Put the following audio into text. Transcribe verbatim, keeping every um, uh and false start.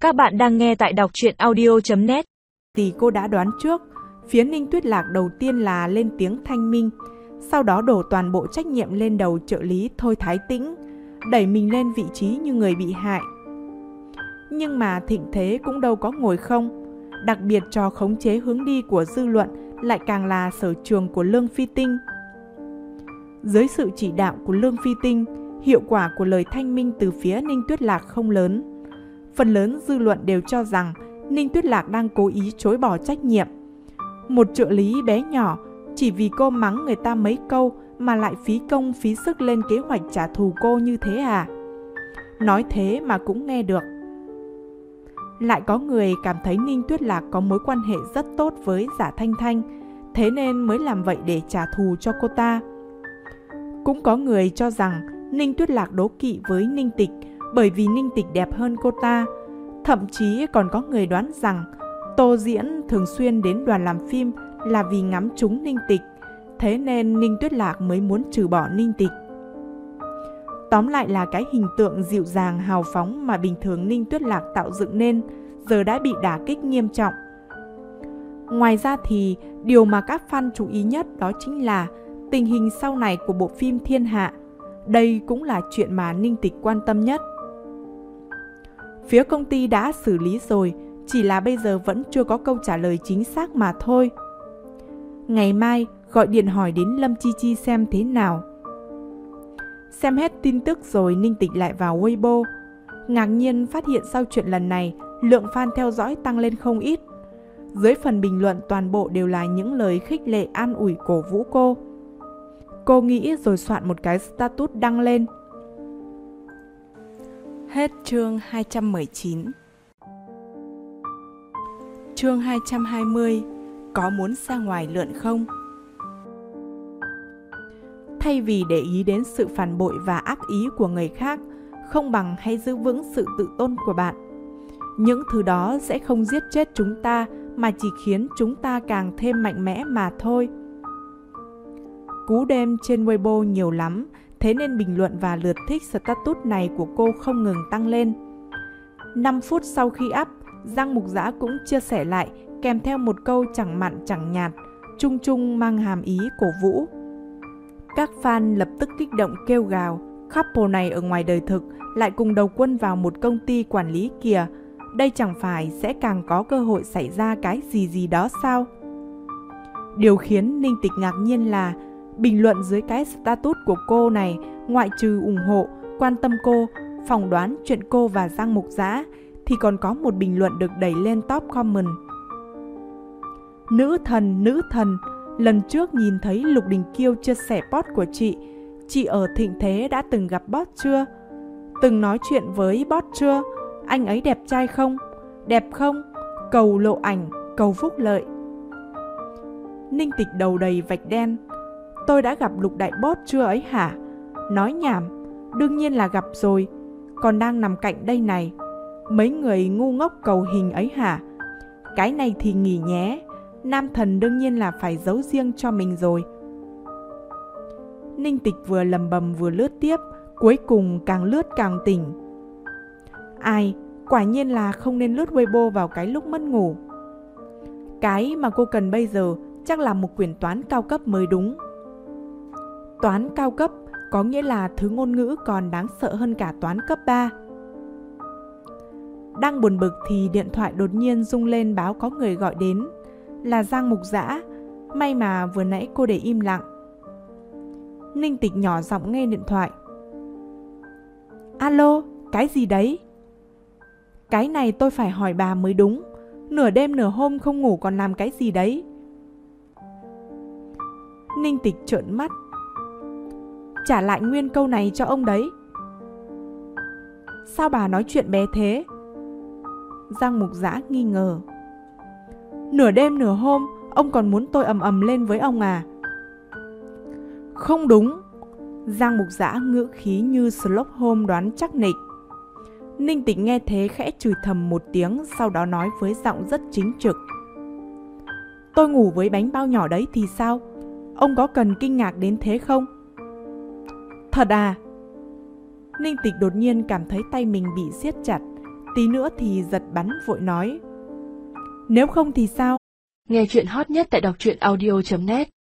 Các bạn đang nghe tại đọc truyện audio chấm net. Thì cô đã đoán trước, phía Ninh Tuyết Lạc đầu tiên là lên tiếng thanh minh, sau đó đổ toàn bộ trách nhiệm lên đầu trợ lý Thôi Thái Tĩnh, đẩy mình lên vị trí như người bị hại. Nhưng mà thịnh thế cũng đâu có ngồi không, đặc biệt trò khống chế hướng đi của dư luận lại càng là sở trường của Lương Phi Tinh. Dưới sự chỉ đạo của Lương Phi Tinh, hiệu quả của lời thanh minh từ phía Ninh Tuyết Lạc không lớn. Phần lớn dư luận đều cho rằng Ninh Tuyết Lạc đang cố ý chối bỏ trách nhiệm. Một trợ lý bé nhỏ, chỉ vì cô mắng người ta mấy câu mà lại phí công phí sức lên kế hoạch trả thù cô như thế à? Nói thế mà cũng nghe được. Lại có người cảm thấy Ninh Tuyết Lạc có mối quan hệ rất tốt với Giả Thanh Thanh, thế nên mới làm vậy để trả thù cho cô ta. Cũng có người cho rằng Ninh Tuyết Lạc đố kỵ với Ninh Tịch bởi vì Ninh Tịch đẹp hơn cô ta. Thậm chí còn có người đoán rằng Tô Diễn thường xuyên đến đoàn làm phim là vì ngắm trúng Ninh Tịch, thế nên Ninh Tuyết Lạc mới muốn trừ bỏ Ninh Tịch. Tóm lại là cái hình tượng dịu dàng hào phóng mà bình thường Ninh Tuyết Lạc tạo dựng nên giờ đã bị đả kích nghiêm trọng. Ngoài ra thì điều mà các fan chú ý nhất đó chính là tình hình sau này của bộ phim Thiên Hạ. Đây cũng là chuyện mà Ninh Tịch quan tâm nhất. Phía công ty đã xử lý rồi, chỉ là bây giờ vẫn chưa có câu trả lời chính xác mà thôi. Ngày mai gọi điện hỏi đến Lâm Chi Chi xem thế nào. Xem hết tin tức rồi, Ninh Tịch lại vào Weibo. Ngạc nhiên phát hiện sau chuyện lần này, lượng fan theo dõi tăng lên không ít. Dưới phần bình luận toàn bộ đều là những lời khích lệ an ủi cổ vũ cô. Cô nghĩ rồi soạn một cái status đăng lên. Hết chương hai trăm mười chín. Chương hai trăm hai mươi. Có muốn ra ngoài lượn không? Thay vì để ý đến sự phản bội và ác ý của người khác, không bằng hãy giữ vững sự tự tôn của bạn. Những thứ đó sẽ không giết chết chúng ta, mà chỉ khiến chúng ta càng thêm mạnh mẽ mà thôi. Cú đêm trên Weibo nhiều lắm, thế nên bình luận và lượt thích status này của cô không ngừng tăng lên. năm phút sau khi up, Giang Mục Dã cũng chia sẻ lại kèm theo một câu chẳng mặn chẳng nhạt, chung chung mang hàm ý cổ vũ. Các fan lập tức kích động kêu gào, couple này ở ngoài đời thực lại cùng đầu quân vào một công ty quản lý kìa, đây chẳng phải sẽ càng có cơ hội xảy ra cái gì gì đó sao? Điều khiến Ninh Tịch ngạc nhiên là bình luận dưới cái status của cô này, ngoại trừ ủng hộ, quan tâm cô, phỏng đoán chuyện cô và Giang Mục Dã, thì còn có một bình luận được đẩy lên top comment. Nữ thần, nữ thần, lần trước nhìn thấy Lục Đình Kiêu chia sẻ post của chị, chị ở thịnh thế đã từng gặp boss chưa? Từng nói chuyện với boss chưa? Anh ấy đẹp trai không? Đẹp không? Cầu lộ ảnh, cầu phúc lợi. Ninh Tịch đầu đầy vạch đen. Tôi đã gặp Lục đại boss chưa ấy hả? Nói nhảm, đương nhiên là gặp rồi, còn đang nằm cạnh đây này. Mấy người ngu ngốc cầu hình ấy hả? Cái này thì nghỉ nhé, nam thần đương nhiên là phải giấu riêng cho mình rồi. Ninh Tịch vừa lầm bầm vừa lướt tiếp, cuối cùng càng lướt càng tỉnh. Ai, quả nhiên là không nên lướt Weibo vào cái lúc mất ngủ. Cái mà cô cần bây giờ chắc là một quyển toán cao cấp mới đúng. Toán cao cấp có nghĩa là thứ ngôn ngữ còn đáng sợ hơn cả toán cấp ba. Đang buồn bực thì điện thoại đột nhiên rung lên báo có người gọi đến. Là Giang Mục Dã. May mà vừa nãy cô để im lặng. Ninh Tịch nhỏ giọng nghe điện thoại. Alo, cái gì đấy? Cái này tôi phải hỏi bà mới đúng. Nửa đêm nửa hôm không ngủ còn làm cái gì đấy? Ninh Tịch trợn mắt. Trả lại nguyên câu này cho ông đấy. Sao bà nói chuyện bé thế? Giang Mục Dã nghi ngờ. Nửa đêm nửa hôm, ông còn muốn tôi ầm ầm lên với ông à? Không đúng. Giang Mục Dã ngữ khí như Sherlock Holmes đoán chắc nịch. Ninh Tịch nghe thế khẽ chửi thầm một tiếng, sau đó nói với giọng rất chính trực. Tôi ngủ với bánh bao nhỏ đấy thì sao? Ông có cần kinh ngạc đến thế không? Thật à? Ninh Tịch đột nhiên cảm thấy tay mình bị siết chặt, tí nữa thì giật bắn vội nói: Nếu không thì sao? Nghe chuyện hot nhất tại đọc truyện audio chấm net